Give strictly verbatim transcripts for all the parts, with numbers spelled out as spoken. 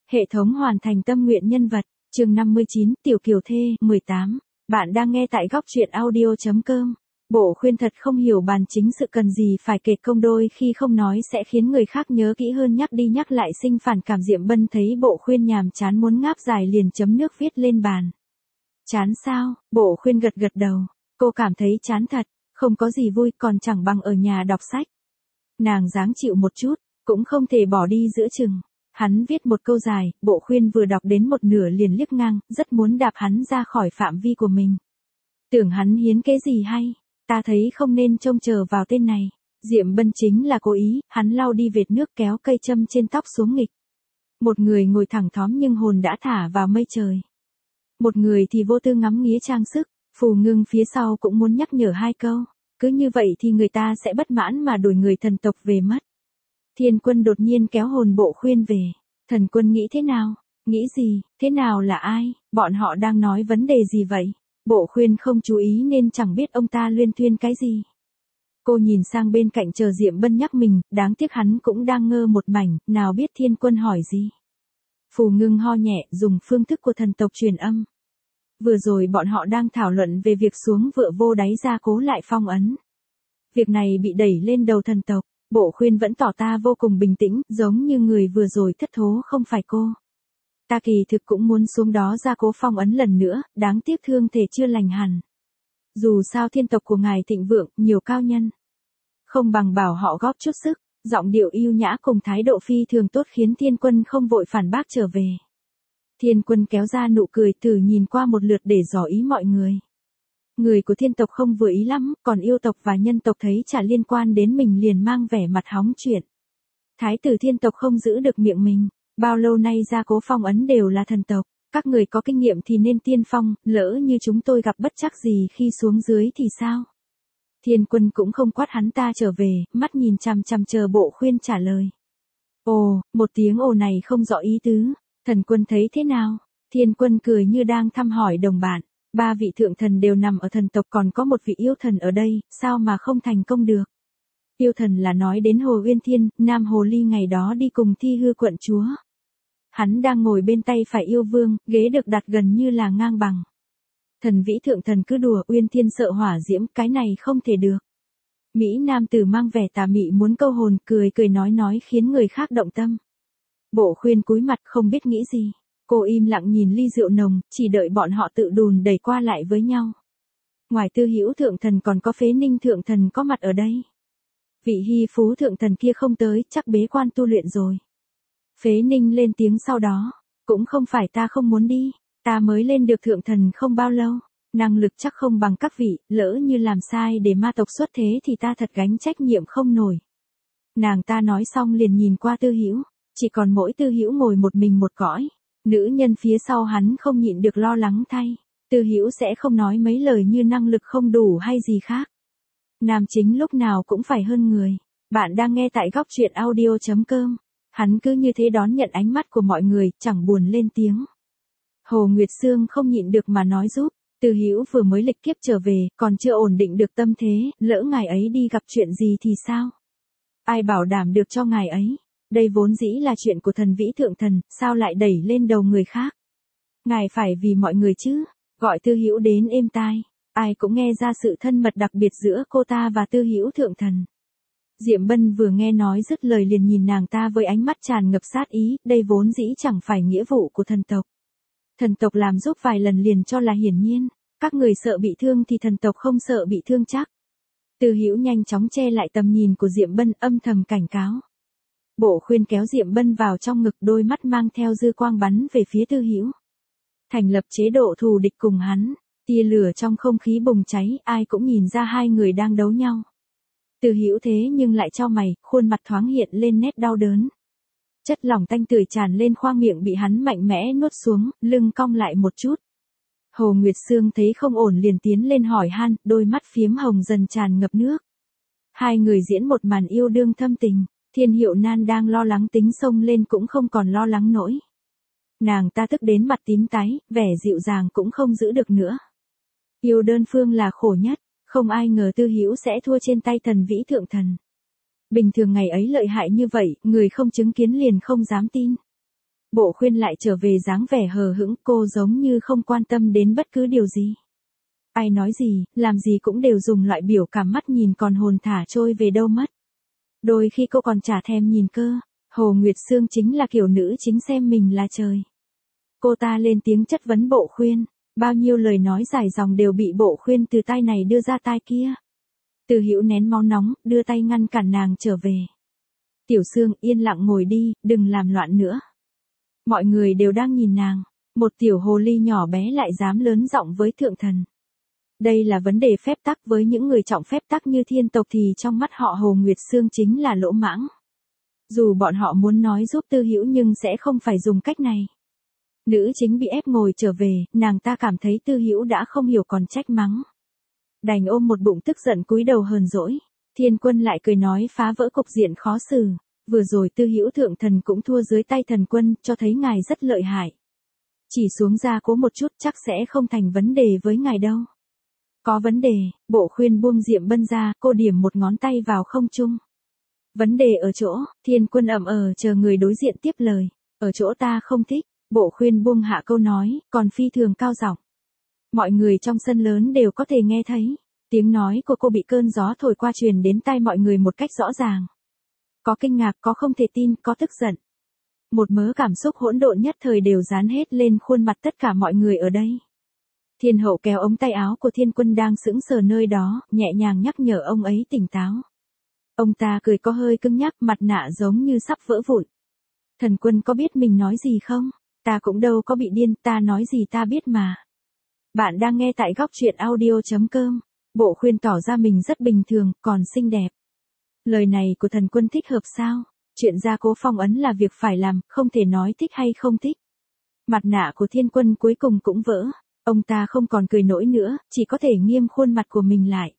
Hệ thống hoàn thành tâm nguyện nhân vật, chương năm mươi chín, Tiểu Kiều Thê, mười tám. Bạn đang nghe tại góc truyện audio chấm com. Bộ khuyên thật không hiểu bàn chính sự cần gì phải kể công đôi khi không nói sẽ khiến người khác nhớ kỹ hơn, nhắc đi nhắc lại sinh phản cảm. Diệm Bân thấy bộ khuyên nhàm chán muốn ngáp dài liền chấm nước viết lên bàn. Chán sao? Bộ khuyên gật gật đầu. Cô cảm thấy chán thật, không có gì vui, còn chẳng bằng ở nhà đọc sách. Nàng dáng chịu một chút, cũng không thể bỏ đi giữa chừng. Hắn viết một câu dài, bộ khuyên vừa đọc đến một nửa liền liếc ngang, rất muốn đạp hắn ra khỏi phạm vi của mình. Tưởng hắn hiến kế gì hay, ta thấy không nên trông chờ vào tên này. Diệm Bân chính là cố ý, hắn lau đi vệt nước kéo cây châm trên tóc xuống nghịch. Một người ngồi thẳng thóm nhưng hồn đã thả vào mây trời. Một người thì vô tư ngắm nghía trang sức, Phù Ngưng phía sau cũng muốn nhắc nhở hai câu. Cứ như vậy thì người ta sẽ bất mãn mà đuổi người thần tộc về mất. Thiên Quân đột nhiên kéo hồn bộ khuyên về. Thần Quân nghĩ thế nào? Nghĩ gì? Thế nào là ai? Bọn họ đang nói vấn đề gì vậy? Bộ khuyên không chú ý nên chẳng biết ông ta luyên thuyên cái gì. Cô nhìn sang bên cạnh chờ Diệm Bân nhắc mình, đáng tiếc hắn cũng đang ngơ một mảnh, nào biết Thiên Quân hỏi gì. Phù Ngưng ho nhẹ, dùng phương thức của thần tộc truyền âm. Vừa rồi bọn họ đang thảo luận về việc xuống vựa vô đáy gia cố lại phong ấn. Việc này bị đẩy lên đầu thần tộc. Bộ khuyên vẫn tỏ ta vô cùng bình tĩnh, giống như người vừa rồi thất thố không phải cô. Ta kỳ thực cũng muốn xuống đó gia cố phong ấn lần nữa, đáng tiếc thương thể chưa lành hẳn. Dù sao thiên tộc của ngài thịnh vượng, nhiều cao nhân. Không bằng bảo họ góp chút sức, giọng điệu yêu nhã cùng thái độ phi thường tốt khiến Thiên Quân không vội phản bác trở về. Thiên Quân kéo ra nụ cười từ nhìn qua một lượt để dò ý mọi người. Người của thiên tộc không vừa ý lắm, còn yêu tộc và nhân tộc thấy chả liên quan đến mình liền mang vẻ mặt hóng chuyện. Thái tử thiên tộc không giữ được miệng mình, bao lâu nay gia cố phong ấn đều là thần tộc, các người có kinh nghiệm thì nên tiên phong, lỡ như chúng tôi gặp bất trắc gì khi xuống dưới thì sao? Thiên Quân cũng không quát hắn ta trở về, mắt nhìn chằm chằm chờ bộ khuyên trả lời. Ồ, một tiếng ồ này không rõ ý tứ, Thần Quân thấy thế nào? Thiên Quân cười như đang thăm hỏi đồng bạn. Ba vị thượng thần đều nằm ở thần tộc, còn có một vị yêu thần ở đây, sao mà không thành công được? Yêu thần là nói đến Hồ Uyên Thiên, Nam Hồ Ly ngày đó đi cùng Thi Hư quận chúa. Hắn đang ngồi bên tay phải yêu vương, ghế được đặt gần như là ngang bằng. Thần vĩ thượng thần cứ đùa Uyên Thiên sợ hỏa diễm, cái này không thể được. Mỹ nam tử mang vẻ tà mị muốn câu hồn, cười cười nói nói khiến người khác động tâm. Bộ khuyên cúi mặt không biết nghĩ gì. Cô im lặng nhìn ly rượu nồng, chỉ đợi bọn họ tự đùn đẩy qua lại với nhau. Ngoài Tư Hữu thượng thần còn có Phế Ninh thượng thần có mặt ở đây. Vị Hy Phú thượng thần kia không tới, chắc bế quan tu luyện rồi. Phế Ninh lên tiếng sau đó, cũng không phải ta không muốn đi, ta mới lên được thượng thần không bao lâu, năng lực chắc không bằng các vị, lỡ như làm sai để ma tộc xuất thế thì ta thật gánh trách nhiệm không nổi. Nàng ta nói xong liền nhìn qua Tư Hữu, chỉ còn mỗi Tư Hữu ngồi một mình một cõi. Nữ nhân phía sau hắn không nhịn được lo lắng thay, Tư Hữu sẽ không nói mấy lời như năng lực không đủ hay gì khác. Nam chính lúc nào cũng phải hơn người. Bạn đang nghe tại góc truyện audio chấm com. Hắn cứ như thế đón nhận ánh mắt của mọi người, chẳng buồn lên tiếng. Hồ Nguyệt Sương không nhịn được mà nói giúp, Tư Hữu vừa mới lịch kiếp trở về, còn chưa ổn định được tâm thế, lỡ ngài ấy đi gặp chuyện gì thì sao? Ai bảo đảm được cho ngài ấy? Đây vốn dĩ là chuyện của thần vĩ thượng thần, sao lại đẩy lên đầu người khác? Ngài phải vì mọi người chứ, gọi Tư Hữu đến êm tai, ai cũng nghe ra sự thân mật đặc biệt giữa cô ta và Tư Hữu thượng thần. Diệm Bân vừa nghe nói dứt lời liền nhìn nàng ta với ánh mắt tràn ngập sát ý, đây vốn dĩ chẳng phải nghĩa vụ của thần tộc. Thần tộc làm giúp vài lần liền cho là hiển nhiên, các người sợ bị thương thì thần tộc không sợ bị thương chắc. Tư Hữu nhanh chóng che lại tầm nhìn của Diệm Bân, âm thầm cảnh cáo. Bộ khuyên kéo Diệm Bân vào trong ngực, đôi mắt mang theo dư quang bắn về phía Tư Hữu. Thành lập chế độ thù địch cùng hắn, tia lửa trong không khí bùng cháy, ai cũng nhìn ra hai người đang đấu nhau. Tư Hữu thế nhưng lại chau mày, khuôn mặt thoáng hiện lên nét đau đớn. Chất lỏng tanh tưởi tràn lên khoang miệng bị hắn mạnh mẽ nuốt xuống, lưng cong lại một chút. Hồ Nguyệt Sương thấy không ổn liền tiến lên hỏi han, đôi mắt phiếm hồng dần tràn ngập nước. Hai người diễn một màn yêu đương thâm tình. Thiên Hiệu Nan đang lo lắng tính xông lên cũng không còn lo lắng nổi. Nàng ta tức đến mặt tím tái, vẻ dịu dàng cũng không giữ được nữa. Yêu đơn phương là khổ nhất, không ai ngờ Tư Hữu sẽ thua trên tay thần vĩ thượng thần. Bình thường ngày ấy lợi hại như vậy, người không chứng kiến liền không dám tin. Bộ Khuyên lại trở về dáng vẻ hờ hững, cô giống như không quan tâm đến bất cứ điều gì. Ai nói gì, làm gì cũng đều dùng loại biểu cảm mắt nhìn còn hồn thả trôi về đâu mất. Đôi khi cô còn chả thèm nhìn cơ. Hồ Nguyệt Sương chính là kiểu nữ chính xem mình là trời. Cô ta lên tiếng chất vấn Bộ Khuyên, bao nhiêu lời nói dài dòng đều bị Bộ Khuyên từ tai này đưa ra tai kia. Từ Hữu nén máu nóng, đưa tay ngăn cản nàng trở về. Tiểu Sương yên lặng ngồi đi, đừng làm loạn nữa. Mọi người đều đang nhìn nàng, một tiểu hồ ly nhỏ bé lại dám lớn giọng với thượng thần. Đây là vấn đề phép tắc, với những người trọng phép tắc như thiên tộc thì trong mắt họ Hồ Nguyệt Sương chính là lỗ mãng. Dù bọn họ muốn nói giúp Tư Hữu nhưng sẽ không phải dùng cách này. Nữ chính bị ép ngồi trở về, nàng ta cảm thấy Tư Hữu đã không hiểu còn trách mắng. Đành ôm một bụng tức giận cúi đầu hờn dỗi. Thiên Quân lại cười nói phá vỡ cục diện khó xử. Vừa rồi Tư Hữu thượng thần cũng thua dưới tay thần quân, cho thấy ngài rất lợi hại. Chỉ xuống gia cố một chút chắc sẽ không thành vấn đề với ngài đâu. Có vấn đề, Bộ Khuyên buông Diệm Bân ra, cô điểm một ngón tay vào không trung. Vấn đề ở chỗ, Thiên Quân ậm ờ chờ người đối diện tiếp lời. Ở chỗ ta không thích, Bộ Khuyên buông hạ câu nói, còn phi thường cao giọng. Mọi người trong sân lớn đều có thể nghe thấy. Tiếng nói của cô bị cơn gió thổi qua truyền đến tai mọi người một cách rõ ràng. Có kinh ngạc, có không thể tin, có tức giận. Một mớ cảm xúc hỗn độn nhất thời đều dán hết lên khuôn mặt tất cả mọi người ở đây. Thiên Hậu kéo ống tay áo của Thiên Quân đang sững sờ nơi đó, nhẹ nhàng nhắc nhở ông ấy tỉnh táo. Ông ta cười có hơi cứng nhắc, mặt nạ giống như sắp vỡ vụn. Thần Quân có biết mình nói gì không? Ta cũng đâu có bị điên, ta nói gì ta biết mà. Bạn đang nghe tại góc truyện audio chấm com. Bộ Khuyên tỏ ra mình rất bình thường, còn xinh đẹp. Lời này của Thần Quân thích hợp sao? Chuyện gia cố phong ấn là việc phải làm, không thể nói thích hay không thích. Mặt nạ của Thiên Quân cuối cùng cũng vỡ. Ông ta không còn cười nổi nữa, chỉ có thể nghiêm khuôn mặt của mình lại.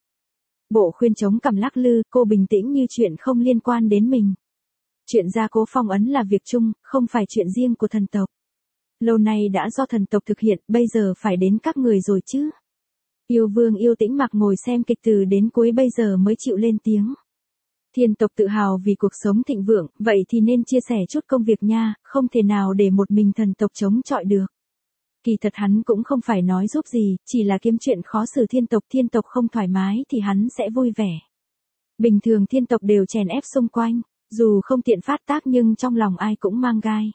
Bộ Khuyên chống cằm lắc lư, cô bình tĩnh như chuyện không liên quan đến mình. Chuyện gia cố phong ấn là việc chung, không phải chuyện riêng của thần tộc. Lâu nay đã do thần tộc thực hiện, bây giờ phải đến các người rồi chứ. Yêu Vương Yêu Tĩnh Mặc ngồi xem kịch từ đến cuối bây giờ mới chịu lên tiếng. Thiên tộc tự hào vì cuộc sống thịnh vượng, vậy thì nên chia sẻ chút công việc nha, không thể nào để một mình thần tộc chống chọi được. Kỳ thật hắn cũng không phải nói giúp gì, chỉ là kiếm chuyện khó xử thiên tộc, thiên tộc không thoải mái thì hắn sẽ vui vẻ. Bình thường thiên tộc đều chèn ép xung quanh, dù không tiện phát tác nhưng trong lòng ai cũng mang gai.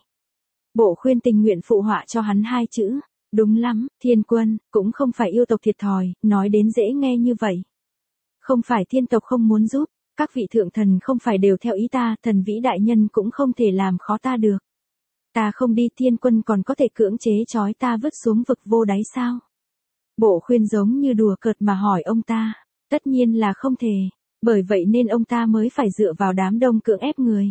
Bộ Khuyên tình nguyện phụ họa cho hắn hai chữ, đúng lắm, Thiên Quân, cũng không phải yêu tộc thiệt thòi, nói đến dễ nghe như vậy. Không phải thiên tộc không muốn giúp, các vị thượng thần không phải đều theo ý ta, thần vĩ đại nhân cũng không thể làm khó ta được. Ta không đi Thiên Quân còn có thể cưỡng chế trói ta vứt xuống vực vô đáy sao? Bộ Khuyên giống như đùa cợt mà hỏi ông ta, tất nhiên là không thể, bởi vậy nên ông ta mới phải dựa vào đám đông cưỡng ép người.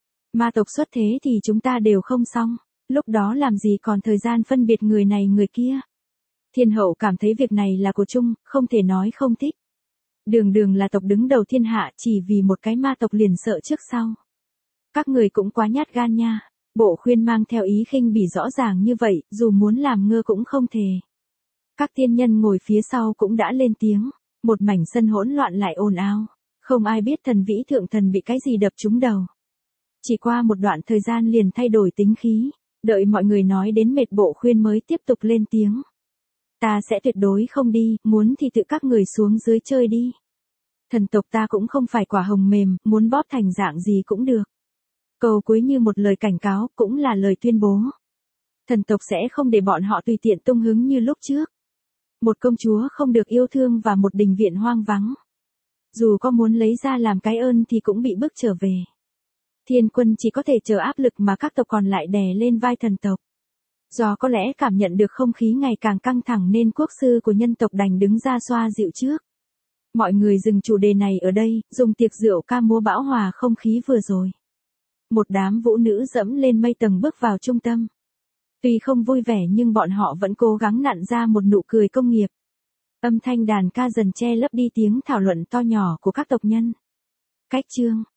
Ma tộc xuất thế thì chúng ta đều không xong, lúc đó làm gì còn thời gian phân biệt người này người kia. Thiên Hậu cảm thấy việc này là của chung, không thể nói không thích. Đường đường là tộc đứng đầu thiên hạ chỉ vì một cái ma tộc liền sợ trước sau. Các người cũng quá nhát gan nha. Bộ Khuyên mang theo ý khinh bỉ rõ ràng như vậy, dù muốn làm ngơ cũng không thể. Các tiên nhân ngồi phía sau cũng đã lên tiếng, một mảnh sân hỗn loạn lại ồn ào, không ai biết thần vĩ thượng thần bị cái gì đập trúng đầu. Chỉ qua một đoạn thời gian liền thay đổi tính khí, đợi mọi người nói đến mệt Bộ Khuyên mới tiếp tục lên tiếng. Ta sẽ tuyệt đối không đi, muốn thì tự các người xuống dưới chơi đi. Thần tộc ta cũng không phải quả hồng mềm, muốn bóp thành dạng gì cũng được. Câu cuối như một lời cảnh cáo, cũng là lời tuyên bố. Thần tộc sẽ không để bọn họ tùy tiện tung hứng như lúc trước. Một công chúa không được yêu thương và một đình viện hoang vắng. Dù có muốn lấy ra làm cái ơn thì cũng bị bức trở về. Thiên Quân chỉ có thể chờ áp lực mà các tộc còn lại đè lên vai thần tộc. Do có lẽ cảm nhận được không khí ngày càng căng thẳng nên quốc sư của nhân tộc đành đứng ra xoa dịu trước. Mọi người dừng chủ đề này ở đây, dùng tiệc rượu ca múa bão hòa không khí vừa rồi. Một đám vũ nữ dẫm lên mây tầng bước vào trung tâm. Tuy không vui vẻ nhưng bọn họ vẫn cố gắng nặn ra một nụ cười công nghiệp. Âm thanh đàn ca dần che lấp đi tiếng thảo luận to nhỏ của các tộc nhân. Cách chương